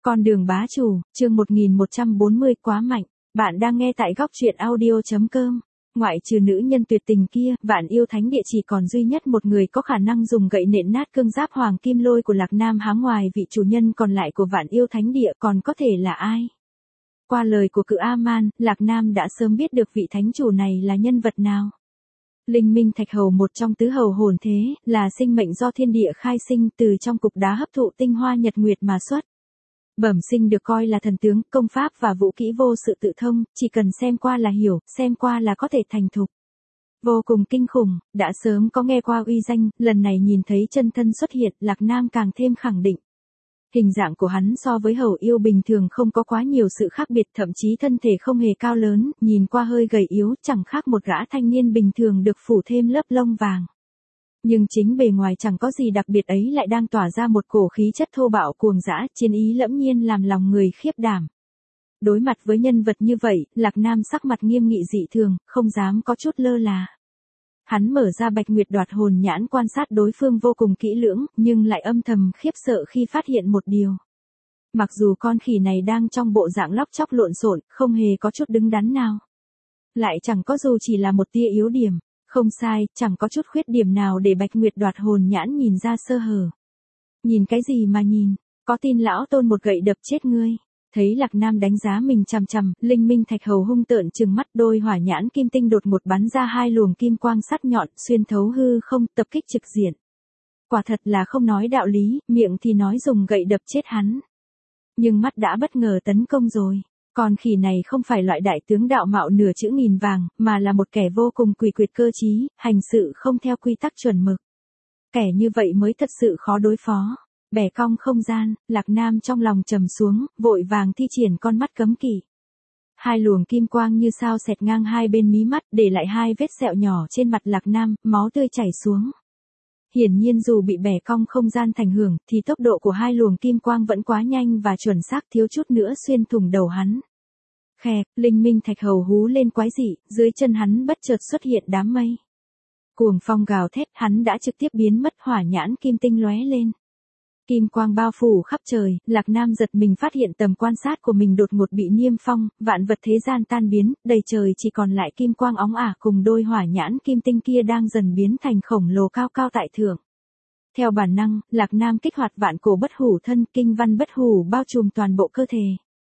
Con đường bá chủ, chương 1140 quá mạnh. Bạn đang nghe tại góc truyện audio.com. Ngoại trừ nữ nhân tuyệt tình kia, Vạn Yêu Thánh Địa chỉ còn duy nhất một người có khả năng dùng gậy nện nát cương giáp hoàng kim lôi của Lạc Nam há ngoài vị chủ nhân còn lại của Vạn Yêu Thánh Địa còn có thể là ai? Qua lời của cự A-man, Lạc Nam đã sớm biết được vị thánh chủ này là nhân vật nào. Linh Minh Thạch Hầu, một trong tứ hầu hồn thế, là sinh mệnh do thiên địa khai sinh, từ trong cục đá hấp thụ tinh hoa nhật nguyệt mà xuất. Bẩm sinh được coi là thần tướng, công pháp và vũ kỹ vô sự tự thông, chỉ cần xem qua là hiểu, xem qua là có thể thành thục. Vô cùng kinh khủng, đã sớm có nghe qua uy danh, lần này nhìn thấy chân thân xuất hiện, Lạc Nam càng thêm khẳng định. Hình dạng của hắn so với hầu yêu bình thường không có quá nhiều sự khác biệt, thậm chí thân thể không hề cao lớn, nhìn qua hơi gầy yếu, chẳng khác một gã thanh niên bình thường được phủ thêm lớp lông vàng. Nhưng chính bề ngoài chẳng có gì đặc biệt ấy lại đang tỏa ra một cổ khí chất thô bạo cuồng dã, chiến ý lẫm nhiên làm lòng người khiếp đảm. Đối mặt với nhân vật như vậy, Lạc Nam sắc mặt nghiêm nghị dị thường, không dám có chút lơ là. Hắn mở ra Bạch Nguyệt Đoạt Hồn nhãn quan sát đối phương vô cùng kỹ lưỡng, nhưng lại âm thầm khiếp sợ khi phát hiện một điều. Mặc dù con khỉ này đang trong bộ dạng lóc chóc lộn xộn, không hề có chút đứng đắn nào. Lại chẳng có dù chỉ là một tia yếu điểm. Không sai, chẳng có chút khuyết điểm nào để Bạch Nguyệt Đoạt Hồn nhãn nhìn ra sơ hở. Nhìn cái gì mà nhìn, có tin lão tôn một gậy đập chết ngươi. Thấy Lạc Nam đánh giá mình chằm chằm, Linh Minh Thạch Hầu hung tợn trừng mắt, đôi hỏa nhãn kim tinh đột ngột bắn ra hai luồng kim quang sắc nhọn, xuyên thấu hư không, tập kích trực diện. Quả thật là không nói đạo lý, miệng thì nói dùng gậy đập chết hắn. Nhưng mắt đã bất ngờ tấn công rồi. Con khỉ này không phải loại đại tướng đạo mạo nửa chữ nghìn vàng, mà là một kẻ vô cùng quỷ quyệt cơ trí, hành sự không theo quy tắc chuẩn mực. Kẻ như vậy mới thật sự khó đối phó. Bẻ cong không gian, Lạc Nam trong lòng trầm xuống, vội vàng thi triển con mắt cấm kỵ. Hai luồng kim quang như sao xẹt ngang hai bên mí mắt, để lại hai vết sẹo nhỏ trên mặt Lạc Nam, máu tươi chảy xuống. Hiển nhiên dù bị bẻ cong không gian thành hưởng, thì tốc độ của hai luồng kim quang vẫn quá nhanh và chuẩn xác, thiếu chút nữa xuyên thủng đầu hắn. Khè, Linh Minh Thạch Hầu hú lên quái dị, dưới chân hắn bất chợt xuất hiện đám mây. Cuồng phong gào thét, hắn đã trực tiếp biến mất, hỏa nhãn kim tinh lóe lên. Kim quang bao phủ khắp trời, Lạc Nam giật mình phát hiện tầm quan sát của mình đột ngột bị niêm phong, vạn vật thế gian tan biến, đầy trời chỉ còn lại kim quang óng ả cùng đôi hỏa nhãn kim tinh kia đang dần biến thành khổng lồ cao cao tại thượng. Theo bản năng, Lạc Nam kích hoạt vạn cổ bất hủ thân, kinh văn bất hủ bao trùm toàn bộ cơ thể.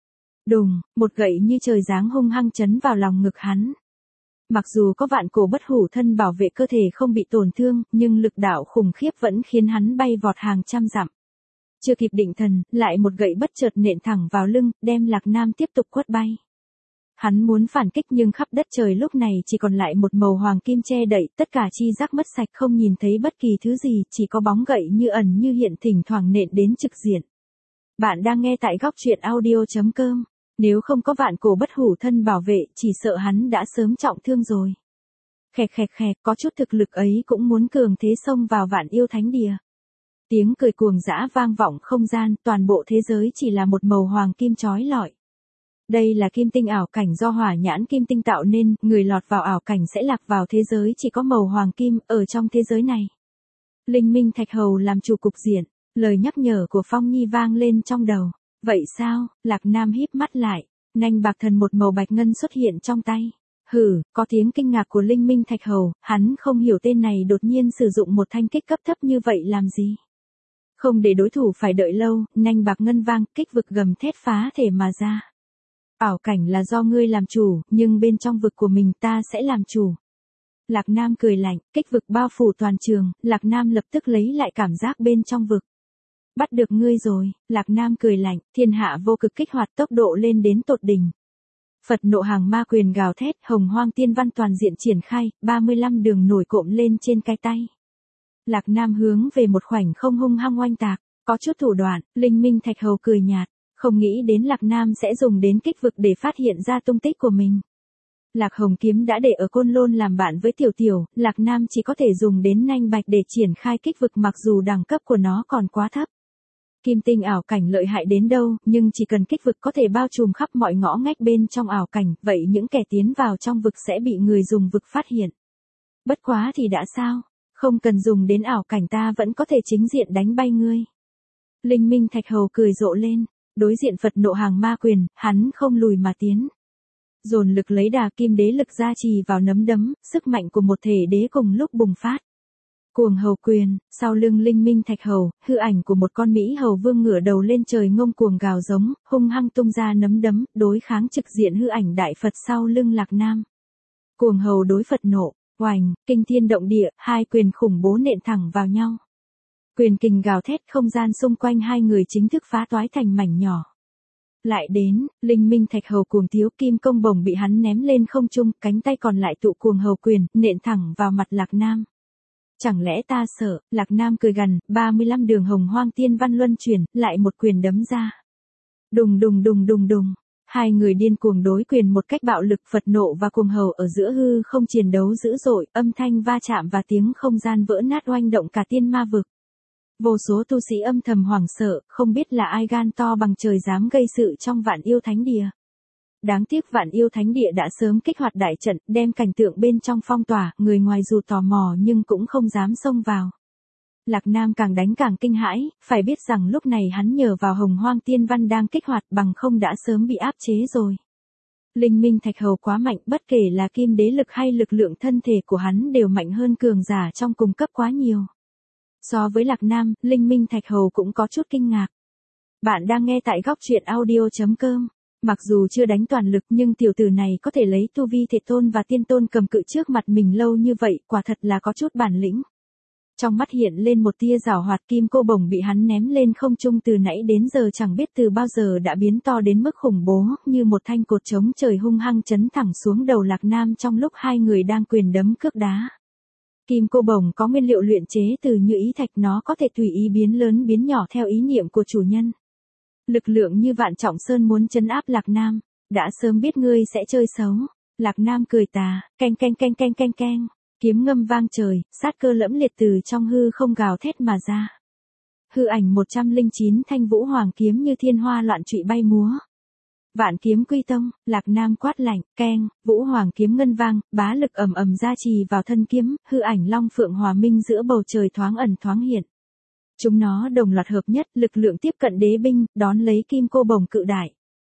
Đùng, một gậy như trời giáng hung hăng chấn vào lòng ngực hắn. Mặc dù có vạn cổ bất hủ thân bảo vệ cơ thể không bị tổn thương, nhưng lực đạo khủng khiếp vẫn khiến hắn bay vọt hàng trăm dặm. Chưa kịp định thần, lại một gậy bất chợt nện thẳng vào lưng, đem Lạc Nam tiếp tục quất bay. Hắn muốn phản kích nhưng khắp đất trời lúc này chỉ còn lại một màu hoàng kim che đậy, tất cả chi giác mất sạch, không nhìn thấy bất kỳ thứ gì, chỉ có bóng gậy như ẩn như hiện thỉnh thoảng nện đến trực diện. Bạn đang nghe tại góc truyện audio.com. Nếu không có vạn cổ bất hủ thân bảo vệ, chỉ sợ hắn đã sớm trọng thương rồi. Khẹt khẹt khẹt, có chút thực lực ấy cũng muốn cường thế xông vào Vạn Yêu Thánh Địa. Tiếng cười cuồng dã vang vọng không gian, toàn bộ thế giới chỉ là một màu hoàng kim chói lọi. Đây là kim tinh ảo cảnh do hỏa nhãn kim tinh tạo nên, người lọt vào ảo cảnh sẽ lạc vào thế giới chỉ có màu hoàng kim, ở trong thế giới này. Linh Minh Thạch Hầu làm chủ cục diện, lời nhắc nhở của Phong Nhi vang lên trong đầu. Vậy sao? Lạc Nam híp mắt lại, nanh bạc thần một màu bạch ngân xuất hiện trong tay. Hừ, có tiếng kinh ngạc của Linh Minh Thạch Hầu, hắn không hiểu tên này đột nhiên sử dụng một thanh kích cấp thấp như vậy làm gì. Không để đối thủ phải đợi lâu, nanh bạc ngân vang, kích vực gầm thét phá thể mà ra. Ảo cảnh là do ngươi làm chủ, nhưng bên trong vực của mình ta sẽ làm chủ. Lạc Nam cười lạnh, kích vực bao phủ toàn trường, Lạc Nam lập tức lấy lại cảm giác bên trong vực. Bắt được ngươi rồi, Lạc Nam cười lạnh, thiên hạ vô cực kích hoạt, tốc độ lên đến tột đỉnh. Phật nộ hàng ma quyền gào thét, hồng hoang tiên văn toàn diện triển khai, 35 đường nổi cộm lên trên cái tay. Lạc Nam hướng về một khoảnh không hung hăng oanh tạc, có chút thủ đoạn, Linh Minh Thạch Hầu cười nhạt, không nghĩ đến Lạc Nam sẽ dùng đến kích vực để phát hiện ra tung tích của mình. Lạc Hồng kiếm đã để ở Côn Lôn làm bạn với Tiểu Tiểu, Lạc Nam chỉ có thể dùng đến nanh bạch để triển khai kích vực mặc dù đẳng cấp của nó còn quá thấp. Kim tinh ảo cảnh lợi hại đến đâu, nhưng chỉ cần kích vực có thể bao trùm khắp mọi ngõ ngách bên trong ảo cảnh, vậy những kẻ tiến vào trong vực sẽ bị người dùng vực phát hiện. Bất quá thì đã sao? Không cần dùng đến ảo cảnh ta vẫn có thể chính diện đánh bay ngươi. Linh Minh Thạch Hầu cười rộ lên. Đối diện Phật nộ hàng ma quyền, hắn không lùi mà tiến. Dồn lực lấy đà kim đế lực gia trì vào nắm đấm, sức mạnh của một thể đế cùng lúc bùng phát. Cuồng hầu quyền, sau lưng linh minh thạch hầu, hư ảnh của một con Mỹ hầu vương ngửa đầu lên trời ngông cuồng gào giống, hung hăng tung ra nắm đấm, đối kháng trực diện hư ảnh đại Phật sau lưng Lạc Nam. Cuồng hầu đối Phật nộ, oành, kinh thiên động địa, hai quyền khủng bố nện thẳng vào nhau. Quyền kình gào thét, không gian xung quanh hai người chính thức phá toái thành mảnh nhỏ. Lại đến, linh minh thạch hầu cuồng thiếu kim công bổng bị hắn ném lên không trung, cánh tay còn lại tụ cuồng hầu quyền, nện thẳng vào mặt Lạc Nam. Chẳng lẽ ta sợ, Lạc Nam cười gằn, 35 đường hồng hoang tiên văn luân chuyển, lại một quyền đấm ra. Đùng đùng đùng đùng đùng, hai người điên cuồng đối quyền một cách bạo lực, Phật nộ và cuồng hầu ở giữa hư không chiến đấu dữ dội, âm thanh va chạm và tiếng không gian vỡ nát oanh động cả tiên ma vực. Vô số tu sĩ âm thầm hoảng sợ, không biết là ai gan to bằng trời dám gây sự trong Vạn Yêu Thánh Địa. Đáng tiếc Vạn Yêu Thánh Địa đã sớm kích hoạt đại trận, đem cảnh tượng bên trong phong tỏa, người ngoài dù tò mò nhưng cũng không dám xông vào. Lạc Nam càng đánh càng kinh hãi, phải biết rằng lúc này hắn nhờ vào hồng hoang tiên văn đang kích hoạt, bằng không đã sớm bị áp chế rồi. Linh minh thạch hầu quá mạnh, bất kể là kim đế lực hay lực lượng thân thể của hắn đều mạnh hơn cường giả trong cùng cấp quá nhiều. So với Lạc Nam, linh minh thạch hầu cũng có chút kinh ngạc. Bạn đang nghe tại góc truyện audio.com. Mặc dù chưa đánh toàn lực nhưng tiểu tử này có thể lấy tu vi thể tôn và tiên tôn cầm cự trước mặt mình lâu như vậy, quả thật là có chút bản lĩnh. Trong mắt hiện lên một tia giảo hoạt, kim cô bổng bị hắn ném lên không trung từ nãy đến giờ chẳng biết từ bao giờ đã biến to đến mức khủng bố, như một thanh cột chống trời hung hăng chấn thẳng xuống đầu Lạc Nam trong lúc hai người đang quyền đấm cước đá. Kim cô bổng có nguyên liệu luyện chế từ như ý thạch, nó có thể tùy ý biến lớn biến nhỏ theo ý niệm của chủ nhân. Lực lượng như Vạn Trọng Sơn muốn trấn áp Lạc Nam, đã sớm biết ngươi sẽ chơi xấu. Lạc Nam cười tà, keng keng keng keng keng keng, kiếm ngâm vang trời, sát cơ lẫm liệt từ trong hư không gào thét mà ra. Hư ảnh 109 thanh vũ hoàng kiếm như thiên hoa loạn trụy bay múa. Vạn kiếm quy tông, Lạc Nam quát lạnh, keng, vũ hoàng kiếm ngân vang, bá lực ầm ầm gia trì vào thân kiếm, hư ảnh long phượng hòa minh giữa bầu trời thoáng ẩn thoáng hiện. Chúng nó đồng loạt hợp nhất, lực lượng tiếp cận đế binh, đón lấy kim cô bổng cự đại.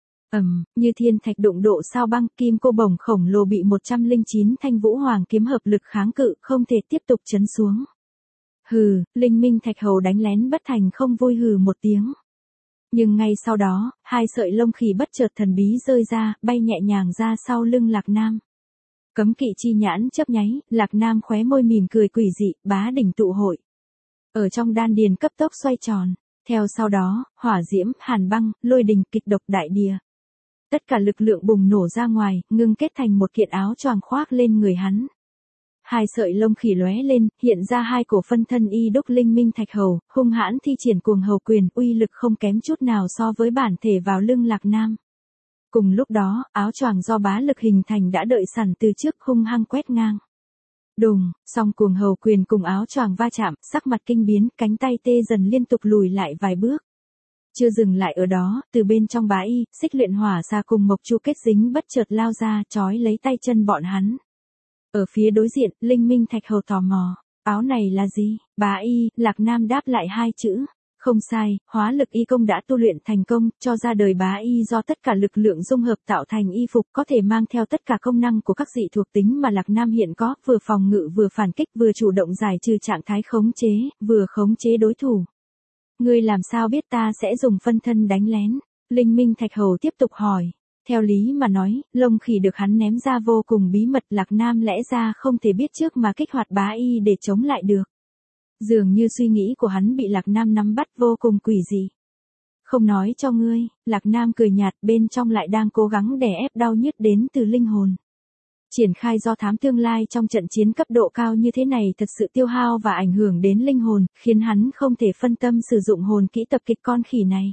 Như thiên thạch đụng độ sao băng, kim cô bổng khổng lồ bị 109 thanh vũ hoàng kiếm hợp lực kháng cự, không thể tiếp tục chấn xuống. Hừ, linh minh thạch hầu đánh lén bất thành, không vui hừ một tiếng. Nhưng ngay sau đó, hai sợi lông khỉ bất chợt thần bí rơi ra, bay nhẹ nhàng ra sau lưng Lạc Nam. Cấm kỵ chi nhãn chớp nháy, Lạc Nam khóe môi mỉm cười quỷ dị, bá đỉnh tụ hội. Ở trong đan điền cấp tốc xoay tròn, theo sau đó, hỏa diễm, hàn băng, lôi đình, kịch độc đại địa. Tất cả lực lượng bùng nổ ra ngoài, ngưng kết thành một kiện áo choàng khoác lên người hắn. Hai sợi lông khỉ lóe lên, hiện ra hai cổ phân thân y đúc linh minh thạch hầu, hung hãn thi triển cuồng hầu quyền, uy lực không kém chút nào so với bản thể vào lưng Lạc Nam. Cùng lúc đó, áo choàng do bá lực hình thành đã đợi sẵn từ trước, hung hăng quét ngang. Đùng, song cuồng hầu quyền cùng áo choàng va chạm, sắc mặt kinh biến, cánh tay tê dần liên tục lùi lại vài bước. Chưa dừng lại ở đó, từ bên trong bá y, xích luyện hỏa xa cùng mộc chu kết dính bất chợt lao ra, trói lấy tay chân bọn hắn. Ở phía đối diện, linh minh thạch hầu tò mò, áo này là gì? Bá y, Lạc Nam đáp lại hai chữ. Không sai, hóa lực y công đã tu luyện thành công, cho ra đời bá y do tất cả lực lượng dung hợp tạo thành y phục, có thể mang theo tất cả công năng của các dị thuộc tính mà Lạc Nam hiện có, vừa phòng ngự vừa phản kích, vừa chủ động giải trừ trạng thái khống chế, vừa khống chế đối thủ. Ngươi làm sao biết ta sẽ dùng phân thân đánh lén? Linh minh thạch hầu tiếp tục hỏi. Theo lý mà nói, lông khỉ được hắn ném ra vô cùng bí mật, Lạc Nam lẽ ra không thể biết trước mà kích hoạt bá y để chống lại được. Dường như suy nghĩ của hắn bị Lạc Nam nắm bắt vô cùng quỷ dị. Không nói cho ngươi, Lạc Nam cười nhạt, bên trong lại đang cố gắng đè ép đau nhức đến từ linh hồn. Triển khai do thám tương lai trong trận chiến cấp độ cao như thế này thật sự tiêu hao và ảnh hưởng đến linh hồn, khiến hắn không thể phân tâm sử dụng hồn kỹ tập kích con khỉ này.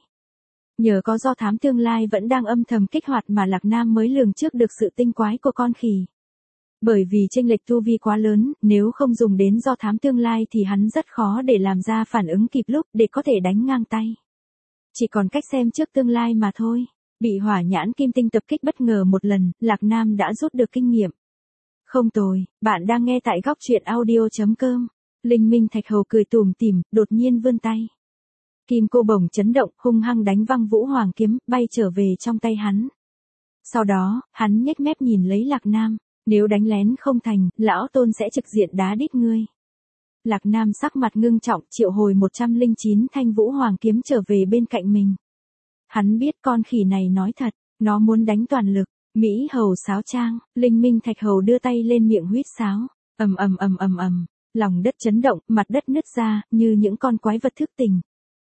Nhờ có do thám tương lai vẫn đang âm thầm kích hoạt mà Lạc Nam mới lường trước được sự tinh quái của con khỉ. Bởi vì chênh lệch tu vi quá lớn, nếu không dùng đến do thám tương lai thì hắn rất khó để làm ra phản ứng kịp lúc để có thể đánh ngang tay. Chỉ còn cách xem trước tương lai mà thôi. Bị hỏa nhãn kim tinh tập kích bất ngờ một lần, Lạc Nam đã rút được kinh nghiệm. Không tồi, bạn đang nghe tại góc truyện audio.com. Linh minh thạch hầu cười tủm tỉm, đột nhiên vươn tay. Kim cô bổng chấn động, hung hăng đánh văng Vũ Hoàng kiếm, bay trở về trong tay hắn. Sau đó, hắn nhếch mép nhìn lấy Lạc Nam, nếu đánh lén không thành, lão Tôn sẽ trực diện đá đít ngươi. Lạc Nam sắc mặt ngưng trọng, triệu hồi 109 thanh Vũ Hoàng kiếm trở về bên cạnh mình. Hắn biết con khỉ này nói thật, nó muốn đánh toàn lực. Mỹ hầu sáo trang, Linh Minh Thạch Hầu đưa tay lên miệng huýt sáo, ầm ầm ầm ầm ầm, lòng đất chấn động, mặt đất nứt ra, như những con quái vật thức tỉnh.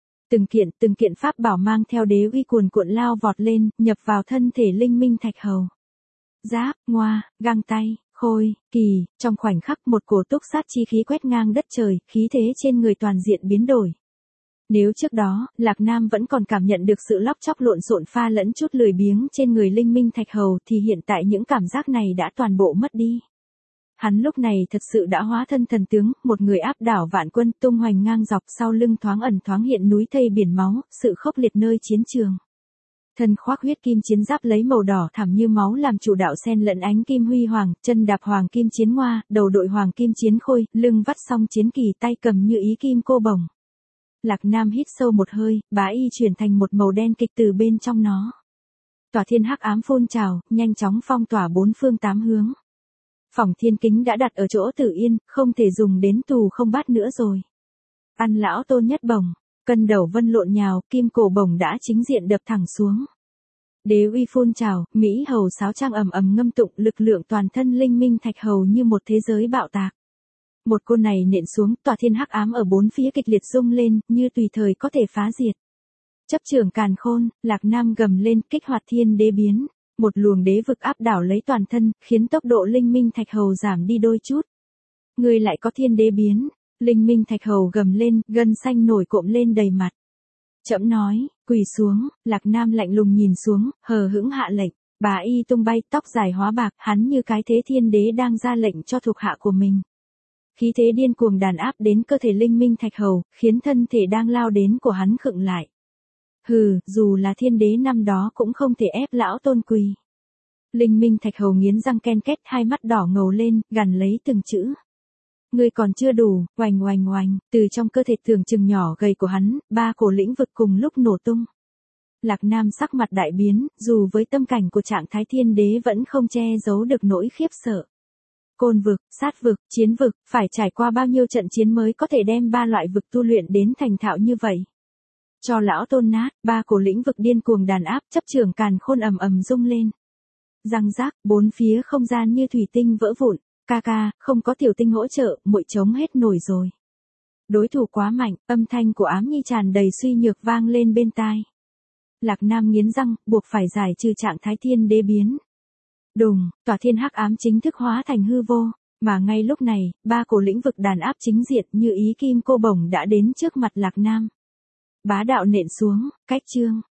Từng kiện pháp bảo mang theo đế uy cuồn cuộn lao vọt lên, nhập vào thân thể Linh Minh Thạch Hầu. Giáp, ngoa, găng tay, khôi, kỳ, trong khoảnh khắc một cổ túc sát chi khí quét ngang đất trời, khí thế trên người toàn diện biến đổi. Nếu trước đó, Lạc Nam vẫn còn cảm nhận được sự lóc chóc lộn xộn pha lẫn chút lười biếng trên người Linh Minh Thạch Hầu thì hiện tại những cảm giác này đã toàn bộ mất đi. Hắn lúc này thật sự đã hóa thân thần tướng, một người áp đảo vạn quân, tung hoành ngang dọc, sau lưng thoáng ẩn thoáng hiện núi thây biển máu, sự khốc liệt nơi chiến trường. Thân khoác huyết kim chiến giáp lấy màu đỏ thẳm như máu làm chủ đạo xen lẫn ánh kim huy hoàng, chân đạp hoàng kim chiến ngoa, đầu đội hoàng kim chiến khôi, lưng vắt song chiến kỳ, tay cầm như ý kim cô bổng. Lạc Nam hít sâu một hơi, bá y chuyển thành một màu đen kịch từ bên trong nó. Tỏa thiên hắc ám phun trào, nhanh chóng phong tỏa bốn phương tám hướng. Phỏng thiên kính đã đặt ở chỗ Tử Yên, không thể dùng đến tù không bát nữa rồi. Ăn lão Tôn nhất bổng, cân đầu vân lộn nhào, kim cổ bổng đã chính diện đập thẳng xuống. Đế uy phun trào, Mỹ hầu sáo trang ầm ầm ngâm tụng, lực lượng toàn thân Linh Minh Thạch Hầu như một thế giới bạo tạc. Một côn này nện xuống, tỏa thiên hắc ám ở bốn phía kịch liệt rung lên, như tùy thời có thể phá diệt. Chấp trưởng càn khôn, Lạc Nam gầm lên, kích hoạt thiên đế biến. Một luồng đế vực áp đảo lấy toàn thân, khiến tốc độ Linh Minh Thạch Hầu giảm đi đôi chút. Ngươi lại có thiên đế biến. Linh Minh Thạch Hầu gầm lên, gân xanh nổi cộm lên đầy mặt. Trẫm nói, quỳ xuống, Lạc Nam lạnh lùng nhìn xuống, hờ hững hạ lệnh. Bá y tung bay, tóc dài hóa bạc, hắn như cái thế thiên đế đang ra lệnh cho thuộc hạ của mình. Khí thế điên cuồng đàn áp đến cơ thể Linh Minh Thạch Hầu, khiến thân thể đang lao đến của hắn khựng lại. Hừ, dù là thiên đế năm đó cũng không thể ép lão Tôn quỳ. Linh Minh Thạch Hầu nghiến răng ken két, hai mắt đỏ ngầu lên, gằn lấy từng chữ. Ngươi còn chưa đủ, oành oành oành, từ trong cơ thể tưởng chừng nhỏ gầy của hắn, ba cổ lĩnh vực cùng lúc nổ tung. Lạc Nam sắc mặt đại biến, dù với tâm cảnh của trạng thái thiên đế vẫn không che giấu được nỗi khiếp sợ. Côn vực, sát vực, chiến vực, phải trải qua bao nhiêu trận chiến mới có thể đem ba loại vực tu luyện đến thành thạo như vậy. Cho lão Tôn nát, ba cổ lĩnh vực điên cuồng đàn áp, chấp trưởng càn khôn ầm ầm rung lên. Răng rác, bốn phía không gian như thủy tinh vỡ vụn, ca ca, không có tiểu tinh hỗ trợ, muội chống hết nổi rồi. Đối thủ quá mạnh, âm thanh của Ám Nhi tràn đầy suy nhược vang lên bên tai. Lạc Nam nghiến răng, buộc phải giải trừ trạng thái thiên đế biến. Đùng, tỏa thiên hắc ám chính thức hóa thành hư vô, mà ngay lúc này, ba cổ lĩnh vực đàn áp chính diện như ý kim cô bổng đã đến trước mặt Lạc Nam. Bá đạo nện xuống, cách chương.